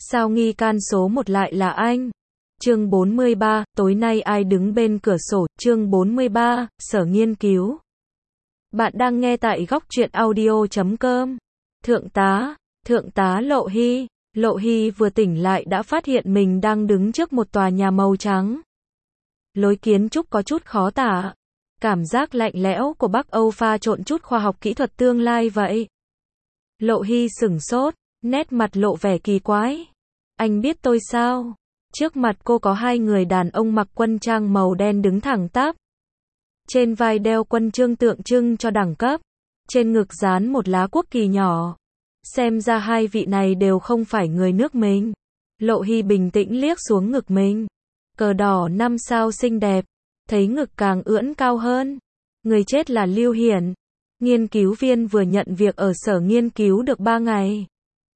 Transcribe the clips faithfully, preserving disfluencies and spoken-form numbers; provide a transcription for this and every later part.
Sao nghi can số một lại là anh? Chương bốn mươi ba, tối nay ai đứng bên cửa sổ, chương bốn mươi ba, sở nghiên cứu. Bạn đang nghe tại góc truyện audio chấm com. Thượng tá, thượng tá Lộ Hy. Lộ Hy vừa tỉnh lại đã phát hiện mình đang đứng trước một tòa nhà màu trắng. Lối kiến trúc có chút khó tả. Cảm giác lạnh lẽo của Bắc Âu pha trộn chút khoa học kỹ thuật tương lai vậy. Lộ Hy sửng sốt, nét mặt lộ vẻ kỳ quái. Anh biết tôi sao? Trước mặt cô có hai người đàn ông mặc quân trang màu đen đứng thẳng tắp. Trên vai đeo quân chương tượng trưng cho đẳng cấp. Trên ngực dán một lá quốc kỳ nhỏ. Xem ra hai vị này đều không phải người nước mình. Lộ Hy bình tĩnh liếc xuống ngực mình. Cờ đỏ năm sao xinh đẹp. Thấy ngực càng ưỡn cao hơn. Người chết là Lưu Hiển. Nghiên cứu viên vừa nhận việc ở sở nghiên cứu được ba ngày.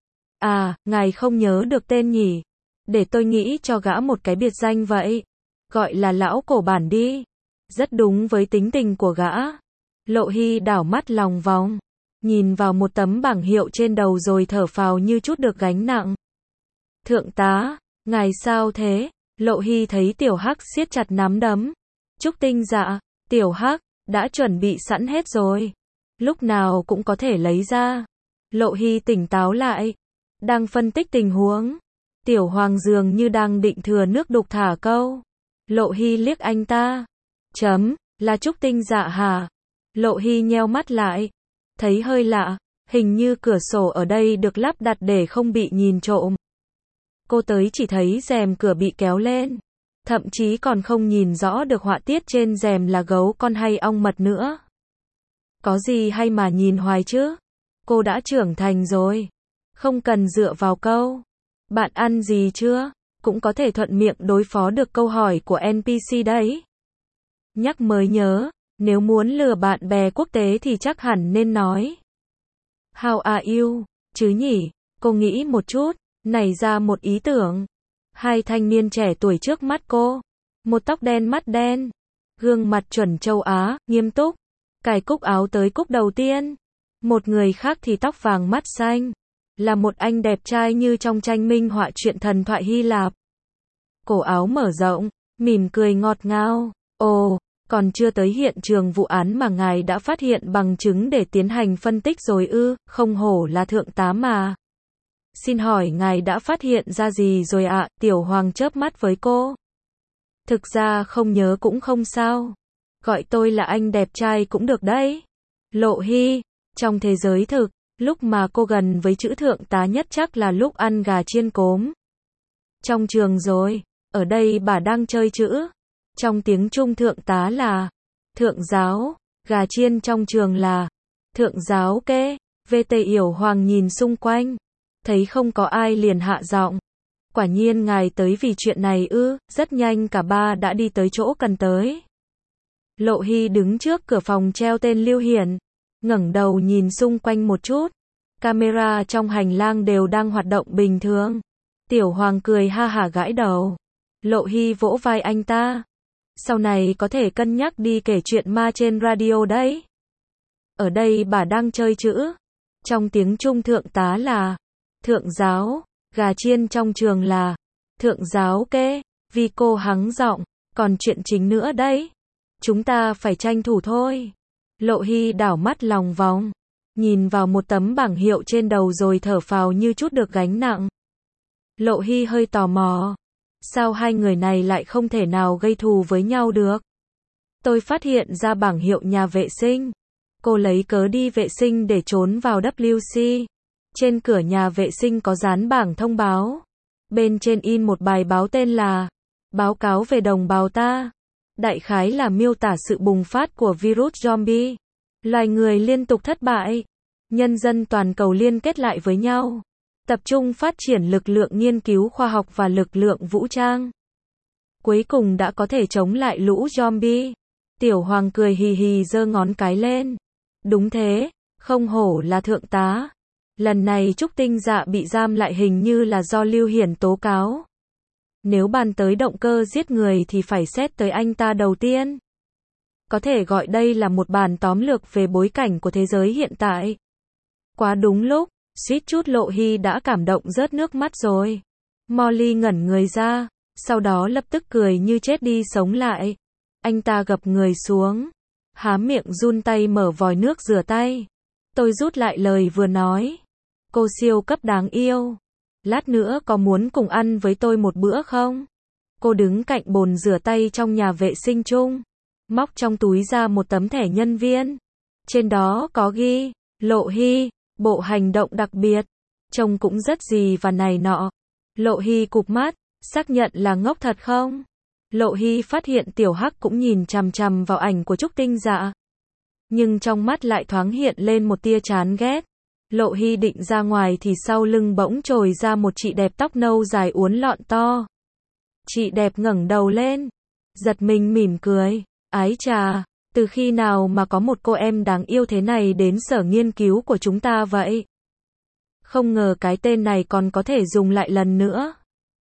À, ngài không nhớ được tên nhỉ? Để tôi nghĩ cho gã một cái biệt danh vậy. Gọi là lão cổ bản đi. Rất đúng với tính tình của gã. Lộ Hy đảo mắt lòng vòng. Nhìn vào một tấm bảng hiệu trên đầu rồi thở phào như chút được gánh nặng. Thượng tá, ngài sao thế? Lộ Hy thấy Tiểu Hắc siết chặt nắm đấm. Trúc Tinh dạ, Tiểu Hắc, đã chuẩn bị sẵn hết rồi. Lúc nào cũng có thể lấy ra. Lộ Hy tỉnh táo lại. Đang phân tích tình huống. Tiểu Hoàng dường như đang định thừa nước đục thả câu. Lộ Hy liếc anh ta. Chấm, là Trúc Tinh dạ hả? Lộ Hy nheo mắt lại. Thấy hơi lạ, hình như cửa sổ ở đây được lắp đặt để không bị nhìn trộm. Cô tới chỉ thấy rèm cửa bị kéo lên. Thậm chí còn không nhìn rõ được họa tiết trên rèm là gấu con hay ong mật nữa. Có gì hay mà nhìn hoài chứ? Cô đã trưởng thành rồi. Không cần dựa vào câu. Bạn ăn gì chưa? Cũng có thể thuận miệng đối phó được câu hỏi của en pê xê đấy. Nhắc mới nhớ, nếu muốn lừa bạn bè quốc tế thì chắc hẳn nên nói How are you? Chứ nhỉ? Cô nghĩ một chút, nảy ra một ý tưởng. Hai thanh niên trẻ tuổi trước mắt cô. Một tóc đen mắt đen. Gương mặt chuẩn châu Á, nghiêm túc. Cài cúc áo tới cúc đầu tiên. Một người khác thì tóc vàng mắt xanh. Là một anh đẹp trai như trong tranh minh họa truyện thần thoại Hy Lạp. Cổ áo mở rộng, mỉm cười ngọt ngào. Ồ, còn chưa tới hiện trường vụ án mà ngài đã phát hiện bằng chứng để tiến hành phân tích rồi ư? Không hổ là thượng tá mà. Xin hỏi ngài đã phát hiện ra gì rồi ạ? Tiểu Hoàng chớp mắt với cô. Thực ra không nhớ cũng không sao. Gọi tôi là anh đẹp trai cũng được đấy. Lộ Hy, trong thế giới thực, lúc mà cô gần với chữ thượng tá nhất chắc là lúc ăn gà chiên cốm. Trong trường rồi, ở đây bà đang chơi chữ. Trong tiếng Trung thượng tá là thượng giáo, gà chiên trong trường là thượng giáo kê. vê tê Yểu Hoàng nhìn xung quanh, thấy không có ai liền hạ giọng. Quả nhiên ngài tới vì chuyện này ư? Rất nhanh cả ba đã đi tới chỗ cần tới. Lộ Hy đứng trước cửa phòng treo tên Lưu Hiển, ngẩng đầu nhìn xung quanh một chút. Camera trong hành lang đều đang hoạt động bình thường. Tiểu Hoàng cười ha hả gãi đầu. Lộ Hy vỗ vai anh ta. Sau này có thể cân nhắc đi kể chuyện ma trên radio đấy. Ở đây bà đang chơi chữ. Trong tiếng Trung thượng tá là thượng giáo, gà chiên trong trường là thượng giáo kê. Vì cô hắng giọng, còn chuyện chính nữa đấy. Chúng ta phải tranh thủ thôi. Lộ Hy đảo mắt lòng vòng. Nhìn vào một tấm bảng hiệu trên đầu rồi thở phào như chút được gánh nặng. Lộ Hy hơi tò mò. Sao hai người này lại không thể nào gây thù với nhau được? Tôi phát hiện ra bảng hiệu nhà vệ sinh. Cô lấy cớ đi vệ sinh để trốn vào vê kép xê. Trên cửa nhà vệ sinh có dán bảng thông báo. Bên trên in một bài báo tên là Báo cáo về đồng bào ta. Đại khái là miêu tả sự bùng phát của virus zombie. Loài người liên tục thất bại. Nhân dân toàn cầu liên kết lại với nhau. Tập trung phát triển lực lượng nghiên cứu khoa học và lực lượng vũ trang. Cuối cùng đã có thể chống lại lũ zombie. Tiểu Hoàng cười hì hì giơ ngón cái lên. Đúng thế, không hổ là thượng tá. Lần này Trúc Tinh dạ bị giam lại hình như là do Lưu Hiển tố cáo. Nếu bàn tới động cơ giết người thì phải xét tới anh ta đầu tiên. Có thể gọi đây là một bản tóm lược về bối cảnh của thế giới hiện tại. Quá đúng lúc, suýt chút Lộ Hy đã cảm động rớt nước mắt rồi. Molly ngẩn người ra, sau đó lập tức cười như chết đi sống lại. Anh ta gập người xuống, há miệng run tay mở vòi nước rửa tay. Tôi rút lại lời vừa nói. Cô siêu cấp đáng yêu. Lát nữa có muốn cùng ăn với tôi một bữa không? Cô đứng cạnh bồn rửa tay trong nhà vệ sinh chung, móc trong túi ra một tấm thẻ nhân viên. Trên đó có ghi, Lộ Hy, bộ hành động đặc biệt. Trông cũng rất gì và này nọ. Lộ Hy cụp mắt, xác nhận là ngốc thật không? Lộ Hy phát hiện Tiểu Hắc cũng nhìn chằm chằm vào ảnh của Trúc Tinh Dạ. Nhưng trong mắt lại thoáng hiện lên một tia chán ghét. Lộ Hy định ra ngoài thì sau lưng bỗng trồi ra một chị đẹp tóc nâu dài uốn lọn to. Chị đẹp ngẩng đầu lên, giật mình mỉm cười. Ái chà, từ khi nào mà có một cô em đáng yêu thế này đến sở nghiên cứu của chúng ta vậy? Không ngờ cái tên này còn có thể dùng lại lần nữa.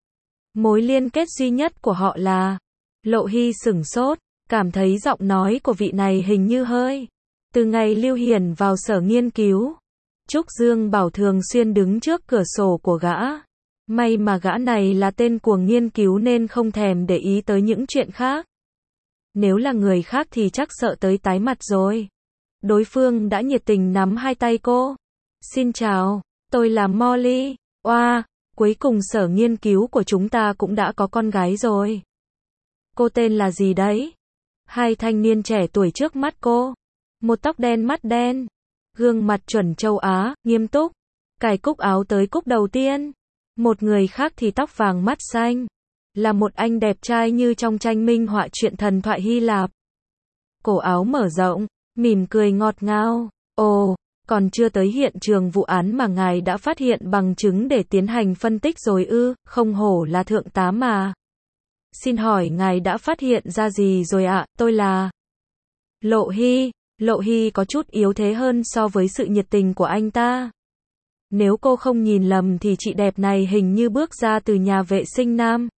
Mối liên kết duy nhất của họ là... Lộ Hy sửng sốt, cảm thấy giọng nói của vị này hình như hơi... Từ ngày Lưu Hiển vào sở nghiên cứu, Trúc Dương Bảo thường xuyên đứng trước cửa sổ của gã. May mà gã này là tên cuồng nghiên cứu nên không thèm để ý tới những chuyện khác. Nếu là người khác thì chắc sợ tới tái mặt rồi. Đối phương đã nhiệt tình nắm hai tay cô. Xin chào, tôi là Molly. Oa, cuối cùng sở nghiên cứu của chúng ta cũng đã có con gái rồi. Cô tên là gì đấy? Hai thanh niên trẻ tuổi trước mắt cô. Một tóc đen mắt đen, gương mặt chuẩn châu Á, nghiêm túc, cài cúc áo tới cúc đầu tiên. Một người khác thì tóc vàng mắt xanh, là một anh đẹp trai như trong tranh minh họa truyện thần thoại Hy Lạp. Cổ áo mở rộng, mỉm cười ngọt ngào. Ồ, còn chưa tới hiện trường vụ án mà ngài đã phát hiện bằng chứng để tiến hành phân tích rồi ư? Không hổ là thượng tá mà. Xin hỏi ngài đã phát hiện ra gì rồi ạ? Tôi là Lộ Hy. Lộ Hy có chút yếu thế hơn so với sự nhiệt tình của anh ta. Nếu cô không nhìn lầm thì chị đẹp này hình như bước ra từ nhà vệ sinh nam.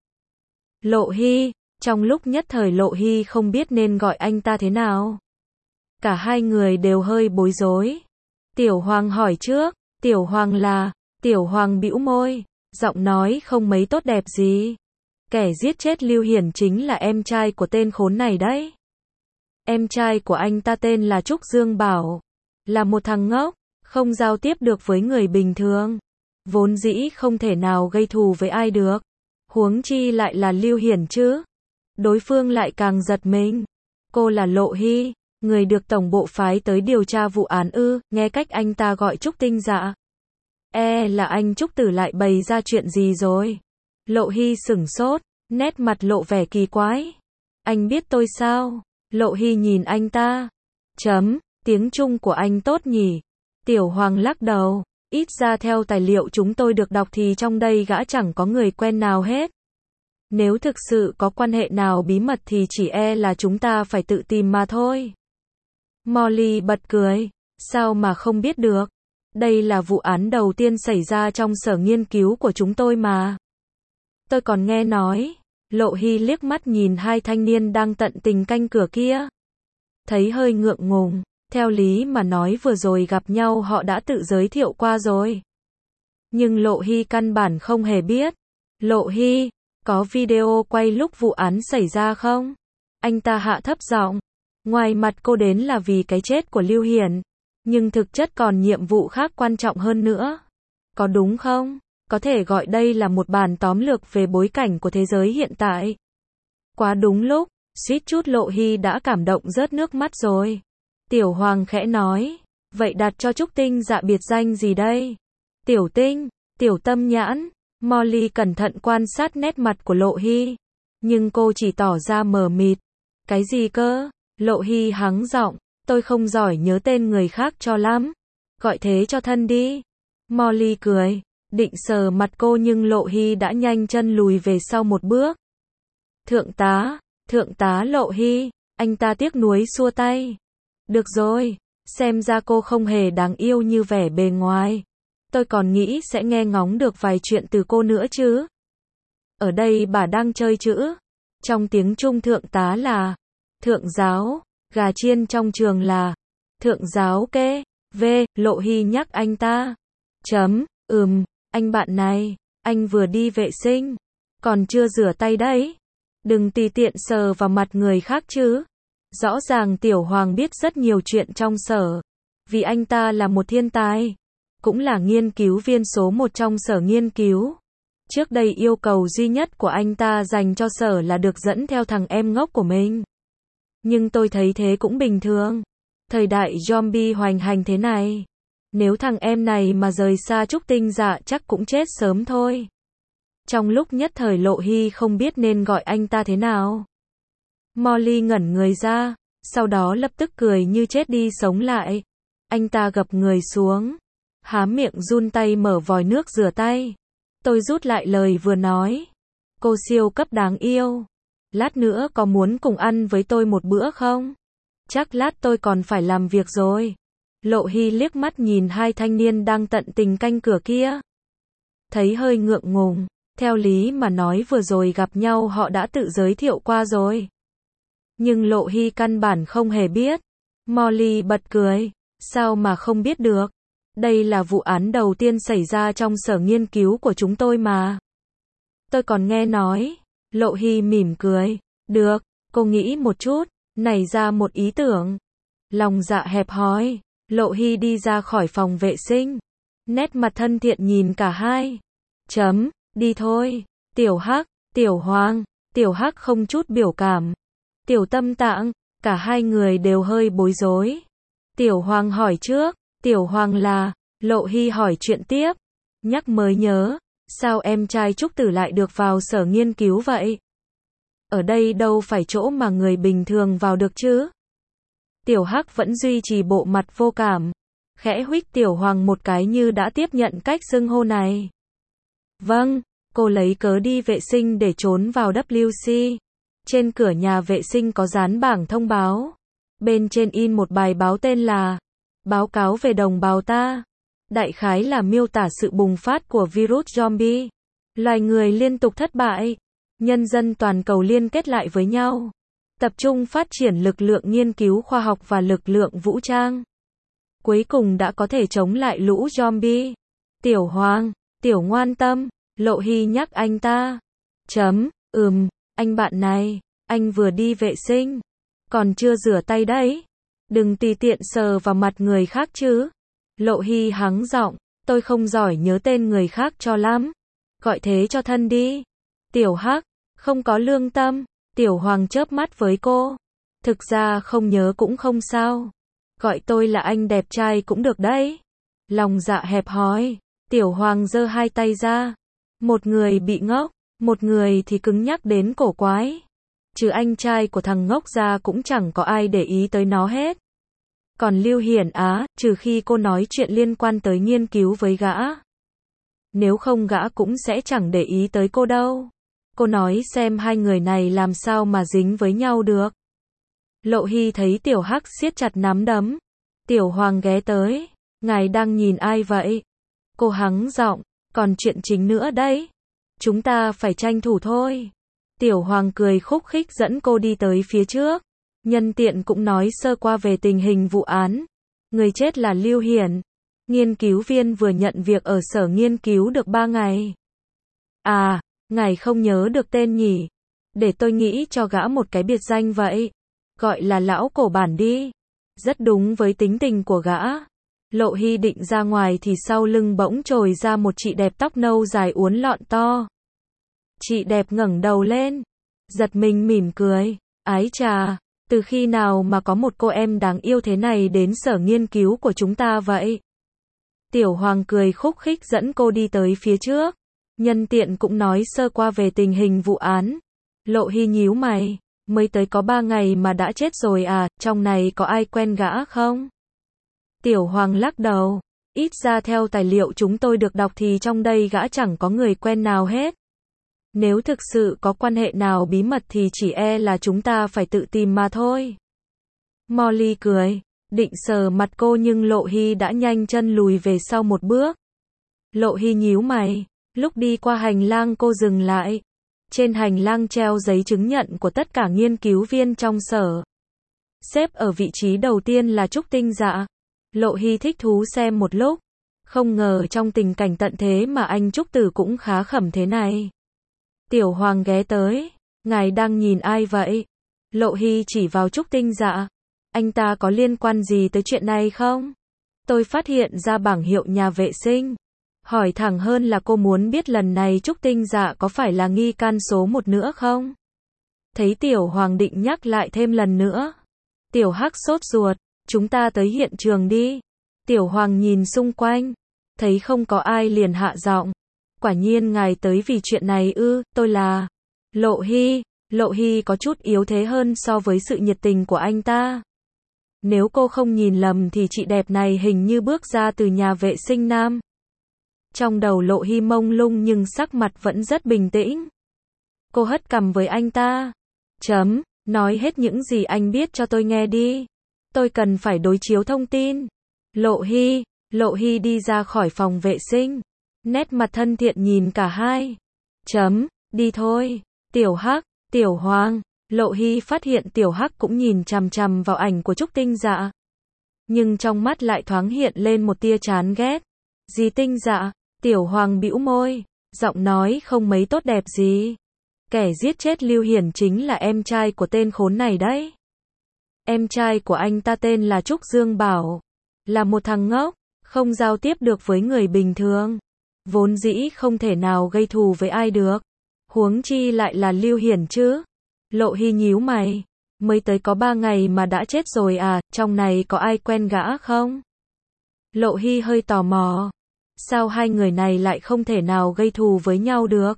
Lộ Hy, trong lúc nhất thời Lộ Hy không biết nên gọi anh ta thế nào. Cả hai người đều hơi bối rối. Tiểu Hoàng hỏi trước, Tiểu Hoàng là, Tiểu Hoàng bĩu môi, giọng nói không mấy tốt đẹp gì. Kẻ giết chết Lưu Hiển chính là em trai của tên khốn này đấy. Em trai của anh ta tên là Trúc Dương Bảo, là một thằng ngốc, không giao tiếp được với người bình thường, vốn dĩ không thể nào gây thù với ai được, huống chi lại là Lưu Hiển chứ. Đối phương lại càng giật mình. Cô là Lộ Hy, người được tổng bộ phái tới điều tra vụ án ư? Nghe cách anh ta gọi Trúc Tinh Dạ, e là anh Trúc Tử lại bày ra chuyện gì rồi. Lộ Hy sửng sốt, nét mặt lộ vẻ kỳ quái. Anh biết tôi sao? Lộ Hy nhìn anh ta. Chấm, tiếng Trung của anh tốt nhỉ? Tiểu Hoàng lắc đầu. Ít ra theo tài liệu chúng tôi được đọc thì trong đây gã chẳng có người quen nào hết. Nếu thực sự có quan hệ nào bí mật thì chỉ e là chúng ta phải tự tìm mà thôi. Molly bật cười. Sao mà không biết được? Đây là vụ án đầu tiên xảy ra trong sở nghiên cứu của chúng tôi mà. Tôi còn nghe nói. Lộ Hy liếc mắt nhìn hai thanh niên đang tận tình canh cửa kia. Thấy hơi ngượng ngùng. Theo lý mà nói vừa rồi gặp nhau họ đã tự giới thiệu qua rồi. Nhưng Lộ Hy căn bản không hề biết. Lộ Hy, có video quay lúc vụ án xảy ra không? Anh ta hạ thấp giọng. Ngoài mặt cô đến là vì cái chết của Lưu Hiển. Nhưng thực chất còn nhiệm vụ khác quan trọng hơn nữa. Có đúng không? Có thể gọi đây là một bản tóm lược về bối cảnh của thế giới hiện tại. Quá đúng lúc, suýt chút Lộ Hy đã cảm động rớt nước mắt rồi. Tiểu Hoàng khẽ nói, vậy đặt cho Trúc Tinh Dạ biệt danh gì đây? Tiểu Tinh, Tiểu Tâm Nhãn. Molly cẩn thận quan sát nét mặt của Lộ Hy, nhưng cô chỉ tỏ ra mờ mịt. Cái gì cơ? Lộ Hy hắng giọng, tôi không giỏi nhớ tên người khác cho lắm. Gọi thế cho thân đi. Molly cười, định sờ mặt cô nhưng Lộ Hy đã nhanh chân lùi về sau một bước. Thượng tá, thượng tá Lộ Hy, anh ta tiếc nuối xua tay. Được rồi, xem ra cô không hề đáng yêu như vẻ bề ngoài. Tôi còn nghĩ sẽ nghe ngóng được vài chuyện từ cô nữa chứ. Ở đây bà đang chơi chữ. Trong tiếng Trung thượng tá là thượng giáo, gà chiên trong trường là thượng giáo kê, v, Lộ Hy nhắc anh ta. Chấm, ừm, anh bạn này, anh vừa đi vệ sinh, còn chưa rửa tay đấy. Đừng tùy tiện sờ vào mặt người khác chứ. Rõ ràng Tiểu Hoàng biết rất nhiều chuyện trong sở, vì anh ta là một thiên tài, cũng là nghiên cứu viên số một trong sở nghiên cứu. Trước đây yêu cầu duy nhất của anh ta dành cho sở là được dẫn theo thằng em ngốc của mình. Nhưng tôi thấy thế cũng bình thường. Thời đại zombie hoành hành thế này, nếu thằng em này mà rời xa Trúc Tinh Dạ chắc cũng chết sớm thôi. Trong lúc nhất thời Lộ Hy không biết nên gọi anh ta thế nào. Molly ngẩn người ra, sau đó lập tức cười như chết đi sống lại. Anh ta gập người xuống, há miệng run tay mở vòi nước rửa tay. Tôi rút lại lời vừa nói. Cô siêu cấp đáng yêu. Lát nữa có muốn cùng ăn với tôi một bữa không? Chắc lát tôi còn phải làm việc rồi. Lộ Hy liếc mắt nhìn hai thanh niên đang tận tình canh cửa kia. Thấy hơi ngượng ngùng. Theo lý mà nói vừa rồi gặp nhau họ đã tự giới thiệu qua rồi. Nhưng Lộ Hy căn bản không hề biết. Molly bật cười. Sao mà không biết được? Đây là vụ án đầu tiên xảy ra trong sở nghiên cứu của chúng tôi mà. Tôi còn nghe nói. Lộ Hy mỉm cười. Được, cô nghĩ một chút, nảy ra một ý tưởng. Lòng dạ hẹp hòi. Lộ Hy đi ra khỏi phòng vệ sinh. Nét mặt thân thiện nhìn cả hai. Chấm, đi thôi. Tiểu Hắc, Tiểu Hoàng. Tiểu Hắc không chút biểu cảm. Tiểu Tâm Tạng, cả hai người đều hơi bối rối. Tiểu Hoàng hỏi trước. Tiểu Hoàng là, Lộ Hy hỏi chuyện tiếp. Nhắc mới nhớ, sao em trai Trúc Tử lại được vào sở nghiên cứu vậy? Ở đây đâu phải chỗ mà người bình thường vào được chứ? Tiểu Hắc vẫn duy trì bộ mặt vô cảm, khẽ huých Tiểu Hoàng một cái như đã tiếp nhận cách xưng hô này. Vâng, cô lấy cớ đi vệ sinh để trốn vào W C. Trên cửa nhà vệ sinh có dán bảng thông báo. Bên trên in một bài báo tên là Báo cáo về đồng bào ta. Đại khái là miêu tả sự bùng phát của virus zombie. Loài người liên tục thất bại. Nhân dân toàn cầu liên kết lại với nhau. Tập trung phát triển lực lượng nghiên cứu khoa học và lực lượng vũ trang. Cuối cùng đã có thể chống lại lũ zombie. Tiểu Hoàng, Tiểu ngoan tâm, Lộ Hy nhắc anh ta. Chấm, ừm, anh bạn này, anh vừa đi vệ sinh. Còn chưa rửa tay đấy. Đừng tùy tiện sờ vào mặt người khác chứ. Lộ Hy hắng giọng, tôi không giỏi nhớ tên người khác cho lắm. Gọi thế cho thân đi. Tiểu Hắc, không có lương tâm. Tiểu Hoàng chớp mắt với cô. Thực ra không nhớ cũng không sao. Gọi tôi là anh đẹp trai cũng được đấy. Lòng dạ hẹp hòi. Tiểu Hoàng giơ hai tay ra. Một người bị ngốc, một người thì cứng nhắc đến cổ quái. Trừ anh trai của thằng ngốc ra cũng chẳng có ai để ý tới nó hết. Còn Lưu Hiển Á, trừ khi cô nói chuyện liên quan tới nghiên cứu với gã. Nếu không gã cũng sẽ chẳng để ý tới cô đâu. Cô nói xem hai người này làm sao mà dính với nhau được. Lộ Hy thấy Tiểu Hắc siết chặt nắm đấm. Tiểu Hoàng ghé tới. Ngài đang nhìn ai vậy? Cô hắng giọng, còn chuyện chính nữa đấy. Chúng ta phải tranh thủ thôi. Tiểu Hoàng cười khúc khích dẫn cô đi tới phía trước. Nhân tiện cũng nói sơ qua về tình hình vụ án. Người chết là Lưu Hiển. Nghiên cứu viên vừa nhận việc ở sở nghiên cứu được ba ngày. À, ngài không nhớ được tên nhỉ? Để tôi nghĩ cho gã một cái biệt danh vậy. Gọi là lão cổ bản đi. Rất đúng với tính tình của gã. Lộ Hy định ra ngoài thì sau lưng bỗng trồi ra một chị đẹp tóc nâu dài uốn lọn to. Chị đẹp ngẩng đầu lên. Giật mình mỉm cười. Ái chà, từ khi nào mà có một cô em đáng yêu thế này đến sở nghiên cứu của chúng ta vậy? Tiểu Hoàng cười khúc khích dẫn cô đi tới phía trước. Nhân tiện cũng nói sơ qua về tình hình vụ án. Lộ Hy nhíu mày. Mới tới có ba ngày mà đã chết rồi à, trong này có ai quen gã không? Tiểu Hoàng lắc đầu. Ít ra theo tài liệu chúng tôi được đọc thì trong đây gã chẳng có người quen nào hết. Nếu thực sự có quan hệ nào bí mật thì chỉ e là chúng ta phải tự tìm mà thôi. Molly cười, định sờ mặt cô nhưng Lộ Hy đã nhanh chân lùi về sau một bước. Lộ Hy nhíu mày, lúc đi qua hành lang cô dừng lại. Trên hành lang treo giấy chứng nhận của tất cả nghiên cứu viên trong sở. Xếp ở vị trí đầu tiên là Trúc Tinh Dạ. Lộ Hy thích thú xem một lúc. Không ngờ trong tình cảnh tận thế mà anh Trúc Tử cũng khá khẩm thế này. Tiểu Hoàng ghé tới. Ngài đang nhìn ai vậy? Lộ Hy chỉ vào Trúc Tinh Dạ. Anh ta có liên quan gì tới chuyện này không? Tôi phát hiện ra bảng hiệu nhà vệ sinh. Hỏi thẳng hơn là cô muốn biết lần này Trúc Tinh Dạ có phải là nghi can số một nữa không? Thấy Tiểu Hoàng định nhắc lại thêm lần nữa. Tiểu Hắc sốt ruột. Chúng ta tới hiện trường đi. Tiểu Hoàng nhìn xung quanh. Thấy không có ai liền hạ giọng. Quả nhiên ngài tới vì chuyện này ư, tôi là Lộ Hy. Lộ Hy có chút yếu thế hơn so với sự nhiệt tình của anh ta. Nếu cô không nhìn lầm thì chị đẹp này hình như bước ra từ nhà vệ sinh nam. Trong đầu Lộ Hy mông lung nhưng sắc mặt vẫn rất bình tĩnh. Cô hất cằm với anh ta. Chấm, nói hết những gì anh biết cho tôi nghe đi. Tôi cần phải đối chiếu thông tin. Lộ Hy, Lộ Hy đi ra khỏi phòng vệ sinh. Nét mặt thân thiện nhìn cả hai. Chấm, đi thôi. Tiểu Hắc, Tiểu Hoàng. Lộ Hy phát hiện Tiểu Hắc cũng nhìn chằm chằm vào ảnh của Trúc Tinh Dạ. Nhưng trong mắt lại thoáng hiện lên một tia chán ghét. Gì Tinh Dạ? Tiểu Hoàng bĩu môi. Giọng nói không mấy tốt đẹp gì. Kẻ giết chết Lưu Hiển chính là em trai của tên khốn này đấy. Em trai của anh ta tên là Trúc Dương Bảo. Là một thằng ngốc. Không giao tiếp được với người bình thường. Vốn dĩ không thể nào gây thù với ai được. Huống chi lại là Lưu Hiển chứ. Lộ Hy nhíu mày. Mới tới có ba ngày mà đã chết rồi à, trong này có ai quen gã không? Lộ Hy hơi tò mò. Sao hai người này lại không thể nào gây thù với nhau được?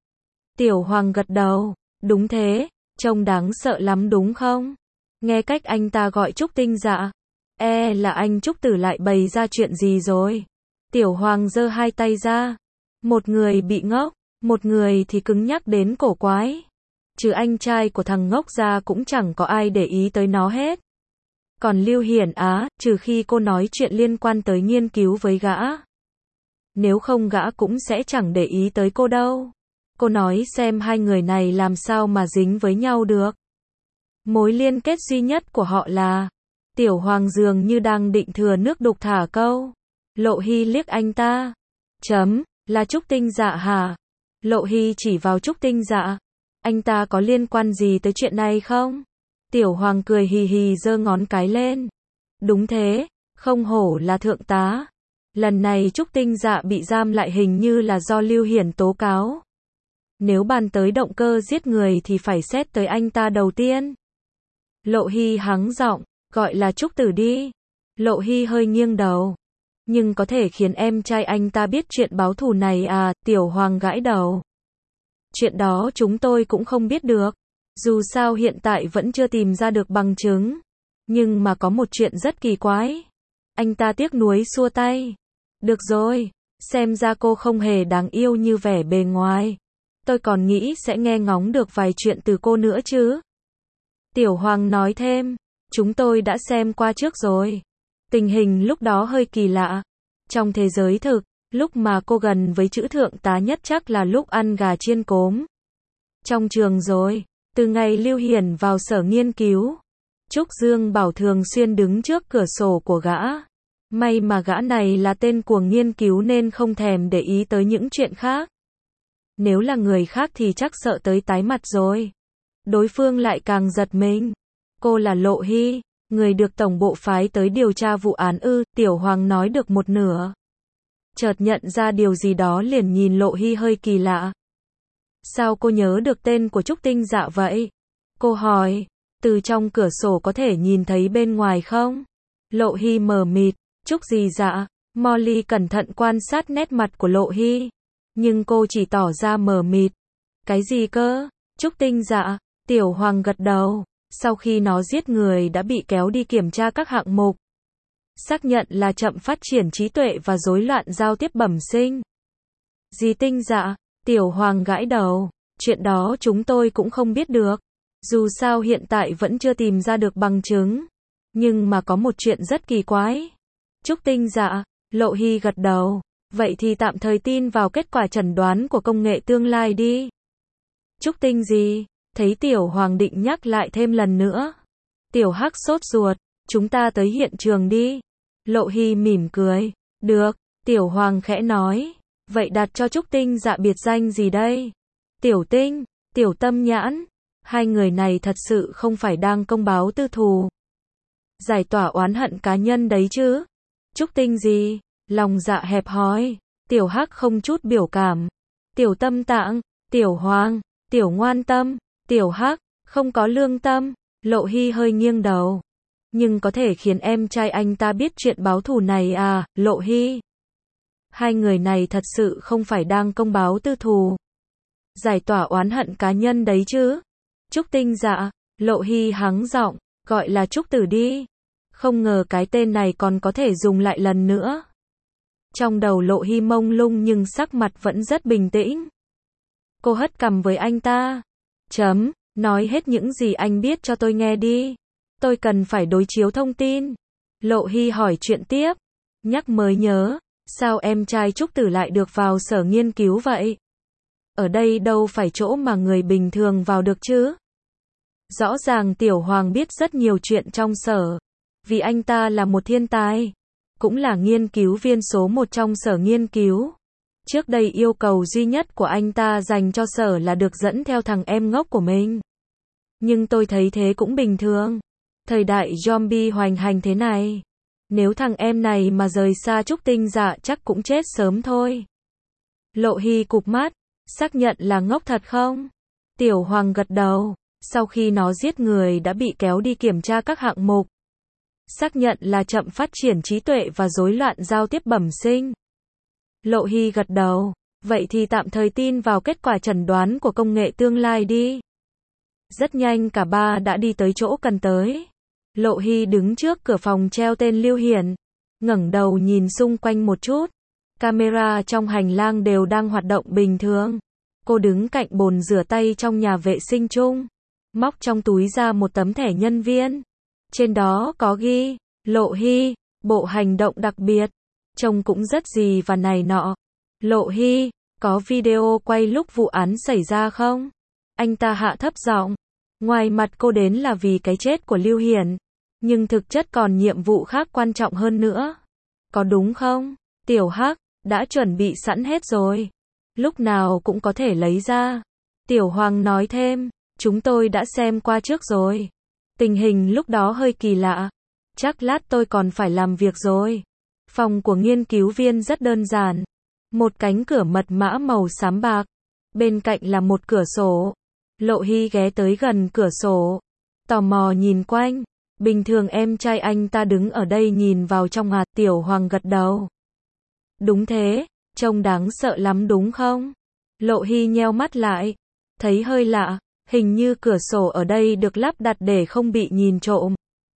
Tiểu Hoàng gật đầu. Đúng thế, trông đáng sợ lắm đúng không? Nghe cách anh ta gọi Trúc Tinh Dạ. E là anh Trúc Tử lại bày ra chuyện gì rồi? Tiểu Hoàng giơ hai tay ra. Một người bị ngốc, một người thì cứng nhắc đến cổ quái. Trừ anh trai của thằng ngốc ra cũng chẳng có ai để ý tới nó hết. Còn Lưu Hiển á, trừ khi cô nói chuyện liên quan tới nghiên cứu với gã. Nếu không gã cũng sẽ chẳng để ý tới cô đâu. Cô nói xem hai người này làm sao mà dính với nhau được. Mối liên kết duy nhất của họ là... Tiểu Hoàng dường như đang định thừa nước đục thả câu. Lộ Hy liếc anh ta. Chấm, là Trúc Tinh Dạ hả? Lộ Hy chỉ vào Trúc Tinh Dạ. Anh ta có liên quan gì tới chuyện này không? Tiểu Hoàng cười hì hì giơ ngón cái lên. Đúng thế, không hổ là thượng tá. Lần này Trúc Tinh Dạ bị giam lại hình như là do Lưu Hiển tố cáo. Nếu bàn tới động cơ giết người thì phải xét tới anh ta đầu tiên. Lộ Hy hắng giọng, gọi là Trúc Tử đi. Lộ Hy hơi nghiêng đầu. Nhưng có thể khiến em trai anh ta biết chuyện báo thù này à? Tiểu Hoàng gãi đầu. Chuyện đó chúng tôi cũng không biết được. Dù sao hiện tại vẫn chưa tìm ra được bằng chứng. Nhưng mà có một chuyện rất kỳ quái. Anh ta tiếc nuối xua tay. Được rồi, xem ra cô không hề đáng yêu như vẻ bề ngoài. Tôi còn nghĩ sẽ nghe ngóng được vài chuyện từ cô nữa chứ. Tiểu Hoàng nói thêm. Chúng tôi đã xem qua trước rồi. Tình hình lúc đó hơi kỳ lạ. Trong thế giới thực, lúc mà cô gần với chữ thượng tá nhất chắc là lúc ăn gà chiên cốm. Trong trường rồi, từ ngày Lưu Hiển vào sở nghiên cứu, Trúc Dương Bảo thường xuyên đứng trước cửa sổ của gã. May mà gã này là tên cuồng nghiên cứu nên không thèm để ý tới những chuyện khác. Nếu là người khác thì chắc sợ tới tái mặt rồi. Đối phương lại càng giật mình. Cô là Lộ Hy, người được tổng bộ phái tới điều tra vụ án ư? Tiểu Hoàng nói được một nửa. Chợt nhận ra điều gì đó liền nhìn Lộ Hy hơi kỳ lạ. Sao cô nhớ được tên của Trúc Tinh Dạ vậy? Cô hỏi, từ trong cửa sổ có thể nhìn thấy bên ngoài không? Lộ Hy mờ mịt, Trúc gì dạ? Molly cẩn thận quan sát nét mặt của Lộ Hy. Nhưng cô chỉ tỏ ra mờ mịt. Cái gì cơ? Trúc Tinh Dạ? Tiểu Hoàng gật đầu. Sau khi nó giết người đã bị kéo đi kiểm tra các hạng mục. Xác nhận là chậm phát triển trí tuệ và rối loạn giao tiếp bẩm sinh. Gì Tinh Dạ? Tiểu Hoàng gãi đầu. Chuyện đó chúng tôi cũng không biết được. Dù sao hiện tại vẫn chưa tìm ra được bằng chứng. Nhưng mà có một chuyện rất kỳ quái. Trúc Tinh Dạ? Lộ Hy gật đầu. Vậy thì tạm thời tin vào kết quả chẩn đoán của công nghệ tương lai đi. Trúc Tinh gì? Thấy Tiểu Hoàng định nhắc lại thêm lần nữa. Tiểu Hắc sốt ruột. Chúng ta tới hiện trường đi. Lộ Hy mỉm cười. Được. Tiểu Hoàng khẽ nói. Vậy đặt cho Trúc Tinh Dạ biệt danh gì đây? Tiểu Tinh, Tiểu Tâm Nhãn. Hai người này thật sự không phải đang công báo tư thù, giải tỏa oán hận cá nhân đấy chứ? Trúc Tinh gì? Lòng dạ hẹp hòi. Tiểu Hắc không chút biểu cảm. Tiểu Tâm Tạng, Tiểu Hoàng, Tiểu Ngoan Tâm, Tiểu Hắc, không có lương tâm. Lộ Hy hơi nghiêng đầu. Nhưng có thể khiến em trai anh ta biết chuyện báo thù này à, Lộ Hy? Hai người này thật sự không phải đang công báo tư thù, giải tỏa oán hận cá nhân đấy chứ? Trúc Tinh Dạ. Lộ Hy hắng giọng, gọi là Trúc Tử đi. Không ngờ cái tên này còn có thể dùng lại lần nữa. Trong đầu Lộ Hy mông lung nhưng sắc mặt vẫn rất bình tĩnh. Cô hất cằm với anh ta. Chấm, nói hết những gì anh biết cho tôi nghe đi. Tôi cần phải đối chiếu thông tin. Lộ Hy hỏi chuyện tiếp. Nhắc mới nhớ, sao em trai Trúc Tử lại được vào sở nghiên cứu vậy? Ở đây đâu phải chỗ mà người bình thường vào được chứ? Rõ ràng Tiểu Hoàng biết rất nhiều chuyện trong sở, vì anh ta là một thiên tài, cũng là nghiên cứu viên số một trong sở nghiên cứu. Trước đây yêu cầu duy nhất của anh ta dành cho sở là được dẫn theo thằng em ngốc của mình. Nhưng tôi thấy thế cũng bình thường. Thời đại zombie hoành hành thế này, nếu thằng em này mà rời xa Trúc Tinh Dạ chắc cũng chết sớm thôi. Lộ Hy cụp mắt, xác nhận là ngốc thật không? Tiểu Hoàng gật đầu. Sau khi nó giết người đã bị kéo đi kiểm tra các hạng mục, xác nhận là chậm phát triển trí tuệ và rối loạn giao tiếp bẩm sinh. Lộ Hy gật đầu. Vậy thì tạm thời tin vào kết quả chẩn đoán của công nghệ tương lai đi. Rất nhanh cả ba đã đi tới chỗ cần tới. Lộ Hy đứng trước cửa phòng treo tên Lưu Hiển, ngẩng đầu nhìn xung quanh một chút. Camera trong hành lang đều đang hoạt động bình thường. Cô đứng cạnh bồn rửa tay trong nhà vệ sinh chung, móc trong túi ra một tấm thẻ nhân viên. Trên đó có ghi, Lộ Hy, bộ hành động đặc biệt. Trông cũng rất gì và này nọ. Lộ Hy, có video quay lúc vụ án xảy ra không? Anh ta hạ thấp giọng. Ngoài mặt cô đến là vì cái chết của Lưu Hiển, nhưng thực chất còn nhiệm vụ khác quan trọng hơn nữa. Có đúng không? Tiểu Hắc, đã chuẩn bị sẵn hết rồi. Lúc nào cũng có thể lấy ra. Tiểu Hoàng nói thêm, chúng tôi đã xem qua trước rồi. Tình hình lúc đó hơi kỳ lạ. Chắc lát tôi còn phải làm việc rồi. Phòng của nghiên cứu viên rất đơn giản. Một cánh cửa mật mã màu xám bạc. Bên cạnh là một cửa sổ. Lộ Hy ghé tới gần cửa sổ, tò mò nhìn quanh. Bình thường em trai anh ta đứng ở đây nhìn vào trong à? Tiểu Hoàng gật đầu. Đúng thế, trông đáng sợ lắm đúng không? Lộ Hy nheo mắt lại, thấy hơi lạ, hình như cửa sổ ở đây được lắp đặt để không bị nhìn trộm.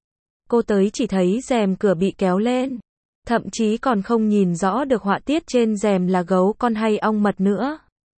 Cô tới chỉ thấy rèm cửa bị kéo lên, thậm chí còn không nhìn rõ được họa tiết trên rèm là gấu con hay ong mật nữa.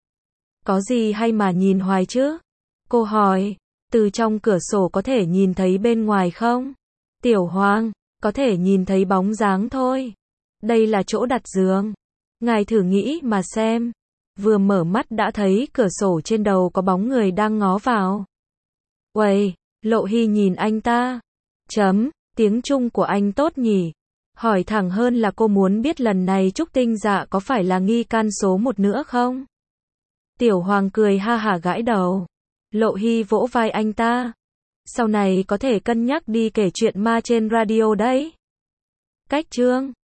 Có gì hay mà nhìn hoài chứ? Cô hỏi, từ trong cửa sổ có thể nhìn thấy bên ngoài không? Tiểu Hoàng, có thể nhìn thấy bóng dáng thôi. Đây là chỗ đặt giường. Ngài thử nghĩ mà xem. Vừa mở mắt đã thấy cửa sổ trên đầu có bóng người đang ngó vào. Uầy, Lộ Hy nhìn anh ta. Chấm, tiếng Trung của anh tốt nhỉ? Hỏi thẳng hơn là cô muốn biết lần này Trúc Tinh Dạ có phải là nghi can số một nữa không? Tiểu Hoàng cười ha hả gãi đầu. Lộ Hy vỗ vai anh ta. Sau này có thể cân nhắc đi kể chuyện ma trên radio đấy. Cách chương